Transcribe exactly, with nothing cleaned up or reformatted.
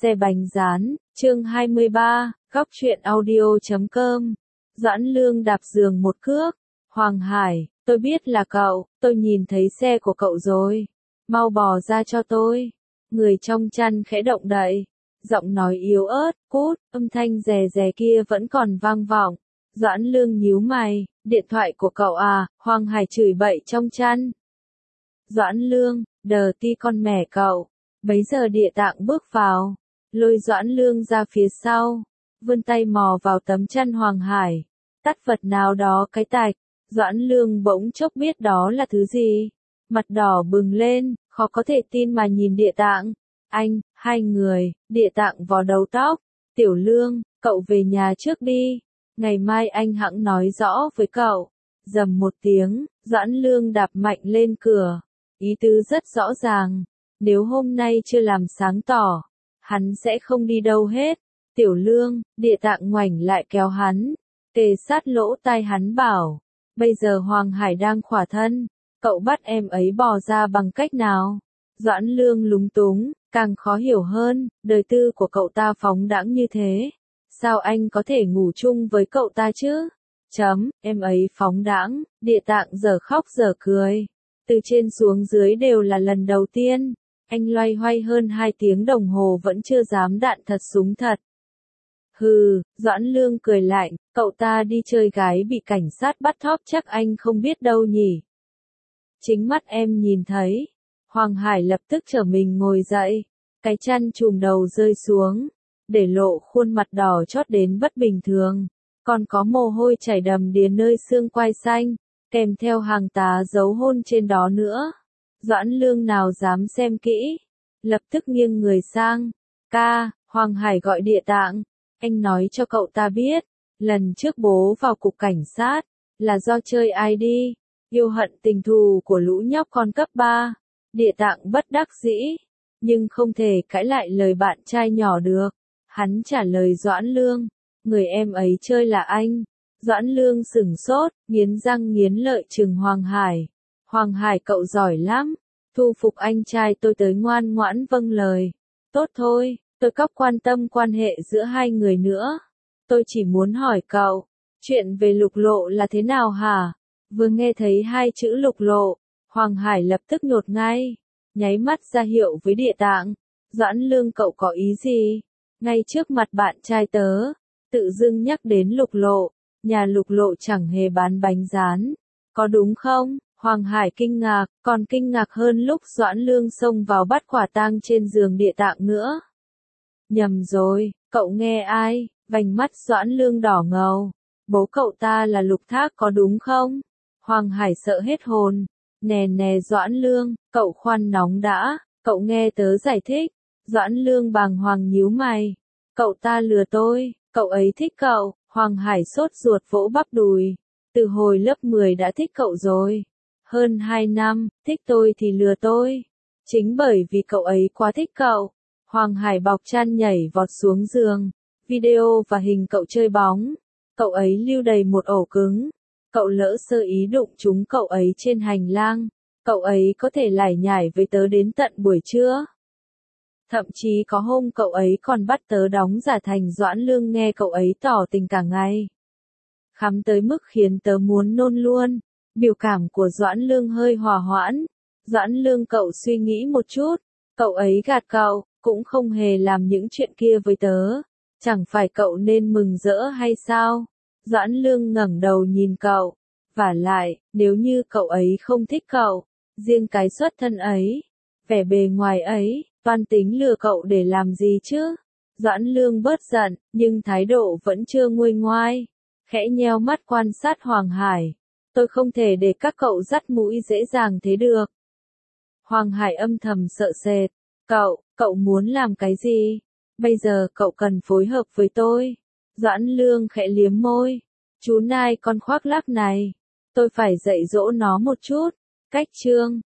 Xe bánh rán, chương hai mươi ba, góc truyện audio chấm com. Doãn Lương đạp giường một cước. Hoàng Hải, tôi biết là cậu, tôi nhìn thấy xe của cậu rồi. Mau bò ra cho tôi. Người trong chăn khẽ động đậy. Giọng nói yếu ớt, cút, âm thanh rè rè kia vẫn còn vang vọng. Doãn Lương nhíu mày, điện thoại của cậu à, Hoàng Hải chửi bậy trong chăn. Doãn Lương, đờ ti con mẹ cậu. Bấy giờ Địa Tạng bước vào, lôi Doãn Lương ra phía sau, vươn tay mò vào tấm chăn Hoàng Hải, tắt vật nào đó cái tạch. Doãn Lương bỗng chốc biết đó là thứ gì, mặt đỏ bừng lên, khó có thể tin mà nhìn Địa Tạng. Anh, hai người, Địa Tạng vò đầu tóc, Tiểu Lương, cậu về nhà trước đi, ngày mai anh hẵng nói rõ với cậu. Dầm một tiếng, Doãn Lương đạp mạnh lên cửa, ý tứ rất rõ ràng, nếu hôm nay chưa làm sáng tỏ, hắn sẽ không đi đâu hết. Tiểu Lương, Địa Tạng ngoảnh lại kéo hắn, kề sát lỗ tai hắn bảo, bây giờ Hoàng Hải đang khỏa thân, cậu bắt em ấy bò ra bằng cách nào? Doãn Lương lúng túng, càng khó hiểu hơn, đời tư của cậu ta phóng đãng như thế, sao anh có thể ngủ chung với cậu ta chứ? Chấm, em ấy phóng đãng, Địa Tạng giờ khóc giờ cười, từ trên xuống dưới đều là lần đầu tiên. Anh loay hoay hơn hai tiếng đồng hồ vẫn chưa dám đạn thật súng thật. Hừ, Doãn Lương cười lạnh, cậu ta đi chơi gái bị cảnh sát bắt thóp chắc anh không biết đâu nhỉ. Chính mắt em nhìn thấy. Hoàng Hải lập tức trở mình ngồi dậy, cái chăn trùm đầu rơi xuống, để lộ khuôn mặt đỏ chót đến bất bình thường, còn có mồ hôi chảy đầm đìa nơi xương quai xanh, kèm theo hàng tá dấu hôn trên đó nữa. Doãn Lương nào dám xem kỹ, lập tức nghiêng người sang, ca, Hoàng Hải gọi Địa Tạng, anh nói cho cậu ta biết, lần trước bố vào cục cảnh sát, là do chơi ai đi, yêu hận tình thù của lũ nhóc con cấp ba. Địa Tạng bất đắc dĩ, nhưng không thể cãi lại lời bạn trai nhỏ được, hắn trả lời Doãn Lương, người em ấy chơi là anh. Doãn Lương sửng sốt, nghiến răng nghiến lợi trừng Hoàng Hải. Hoàng Hải cậu giỏi lắm, thu phục anh trai tôi tới ngoan ngoãn vâng lời. Tốt thôi, tôi cóc quan tâm quan hệ giữa hai người nữa. Tôi chỉ muốn hỏi cậu, chuyện về Lục Lộ là thế nào hả? Vừa nghe thấy hai chữ Lục Lộ, Hoàng Hải lập tức nhột ngay, nháy mắt ra hiệu với Địa Tạng. Doãn Lương cậu có ý gì? Ngay trước mặt bạn trai tớ, tự dưng nhắc đến Lục Lộ, nhà Lục Lộ chẳng hề bán bánh rán, có đúng không? Hoàng Hải kinh ngạc, còn kinh ngạc hơn lúc Doãn Lương xông vào bắt quả tang trên giường Địa Tạng nữa. Nhầm rồi, cậu nghe ai? Vành mắt Doãn Lương đỏ ngầu. Bố cậu ta là Lục Thác có đúng không? Hoàng Hải sợ hết hồn. Nè nè Doãn Lương, cậu khoan nóng đã, cậu nghe tớ giải thích. Doãn Lương bàng hoàng nhíu mày. Cậu ta lừa tôi, cậu ấy thích cậu. Hoàng Hải sốt ruột vỗ bắp đùi. Từ hồi lớp mười đã thích cậu rồi. Hơn hai năm, thích tôi thì lừa tôi. Chính bởi vì cậu ấy quá thích cậu. Hoàng Hải bọc chăn nhảy vọt xuống giường. Video và hình cậu chơi bóng. Cậu ấy lưu đầy một ổ cứng. Cậu lỡ sơ ý đụng trúng cậu ấy trên hành lang. Cậu ấy có thể lải nhải với tớ đến tận buổi trưa. Thậm chí có hôm cậu ấy còn bắt tớ đóng giả thành Doãn Lương nghe cậu ấy tỏ tình cả ngày. Khắm tới mức khiến tớ muốn nôn luôn. Biểu cảm của Doãn Lương hơi hòa hoãn. Doãn Lương cậu suy nghĩ một chút. Cậu ấy gạt cậu, cũng không hề làm những chuyện kia với tớ. Chẳng phải cậu nên mừng rỡ hay sao? Doãn Lương ngẩng đầu nhìn cậu. Vả lại, nếu như cậu ấy không thích cậu, riêng cái xuất thân ấy, vẻ bề ngoài ấy, toan tính lừa cậu để làm gì chứ? Doãn Lương bớt giận, nhưng thái độ vẫn chưa nguôi ngoai. Khẽ nheo mắt quan sát Hoàng Hải. Tôi không thể để các cậu dắt mũi dễ dàng thế được. Hoàng Hải âm thầm sợ sệt. Cậu, cậu muốn làm cái gì? Bây giờ cậu cần phối hợp với tôi. Doãn Lương khẽ liếm môi. Chú nai con khoác lác này. Tôi phải dạy dỗ nó một chút. Cách chương.